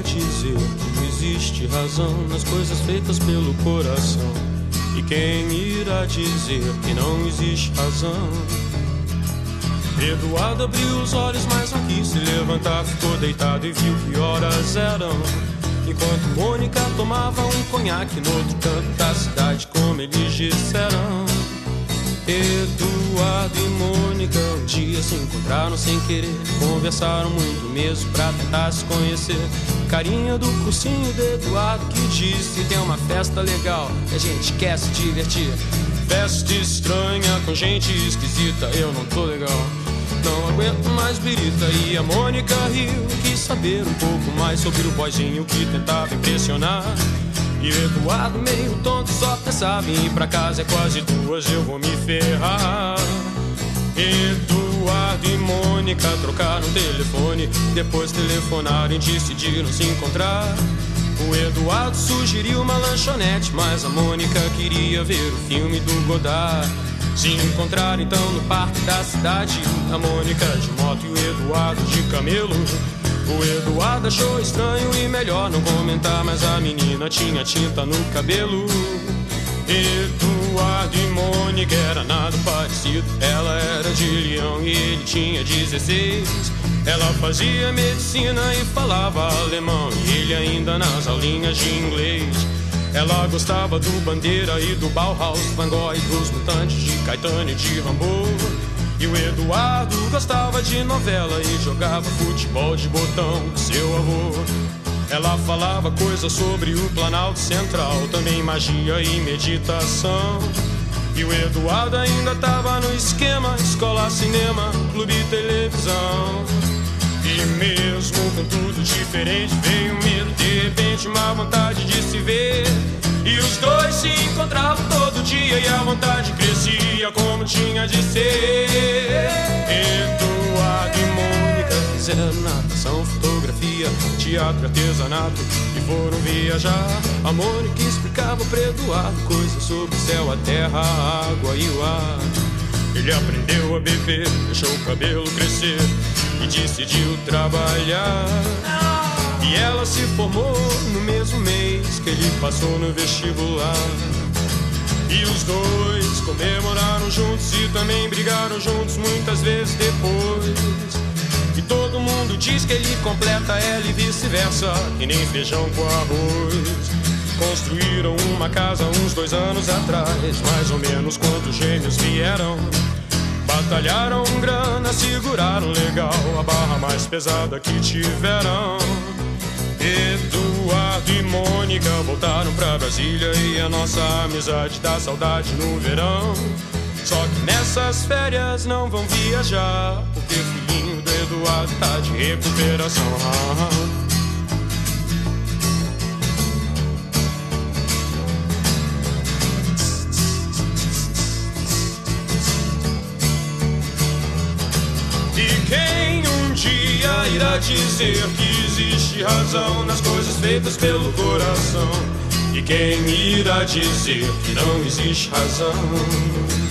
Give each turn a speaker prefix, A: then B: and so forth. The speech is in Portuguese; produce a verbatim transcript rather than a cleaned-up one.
A: irá dizer que não existe razão nas coisas feitas pelo coração? E quem irá dizer que não existe razão? Eduardo abriu os olhos, mas não quis se levantar. Ficou deitado e viu que horas eram, enquanto Mônica tomava um conhaque no outro canto da cidade, como eles disseram. Eduardo e Mônica um dia se encontraram sem querer. Conversaram muito mesmo pra tentar se conhecer. Carinha do cursinho de Eduardo que disse: tem uma festa legal e a gente quer se divertir. Festa estranha com gente esquisita, eu não tô legal, não aguento mais birita. E a Mônica riu, quis saber um pouco mais sobre o boyzinho que tentava impressionar. E o Eduardo meio tonto só pensava em ir pra casa. É quase duas, eu vou me ferrar. Eduardo e Mônica trocaram telefone. Depois telefonaram e decidiram se encontrar. O Eduardo sugeriu uma lanchonete, mas a Mônica queria ver o filme do Godard. Se encontraram então no parque da cidade, a Mônica de moto e o Eduardo de camelo. O Eduardo achou estranho e melhor não comentar, mas a menina tinha tinta no cabelo. Eduardo e Mônica era nada parecido. Ela era de Leão e ele tinha dezesseis. Ela fazia medicina e falava alemão, e ele ainda nas aulinhas de inglês. Ela gostava do Bandeira e do Bauhaus, Van Gogh e dos Mutantes, de Caetano e de Rambo. E o Eduardo gostava de novela e jogava futebol de botão com seu avô. Ela falava coisas sobre o Planalto Central, também magia e meditação. E o Eduardo ainda tava no esquema: escola, cinema, clube e televisão. E mesmo com tudo diferente, veio um medo, de repente uma vontade de se ver. E os dois se encontravam todo dia e a vontade crescia como tinha de ser. Eduardo e Mônica fizeram natação, fotografia, teatro, artesanato e foram viajar. A Mônica explicava para Eduardo coisas sobre o céu, a terra, a água e o ar. Ele aprendeu a beber, deixou o cabelo crescer e decidiu trabalhar. E ela se formou no mesmo mês que ele passou no vestibular. E os dois comemoraram juntos e também brigaram juntos muitas vezes depois. E todo mundo diz que ele completa ela e vice-versa, que nem feijão com arroz. Construíram uma casa uns dois anos atrás, mais ou menos quando os gêmeos vieram. Batalharam grana, seguraram legal a barra mais pesada que tiveram. Eduardo e Mônica voltaram pra Brasília e a nossa amizade dá saudade no verão. Só que nessas férias não vão viajar, porque o filhinho do Eduardo tá de recuperação. E quem um dia irá dizer que existe razão nas coisas feitas pelo coração? E quem irá dizer que não existe razão?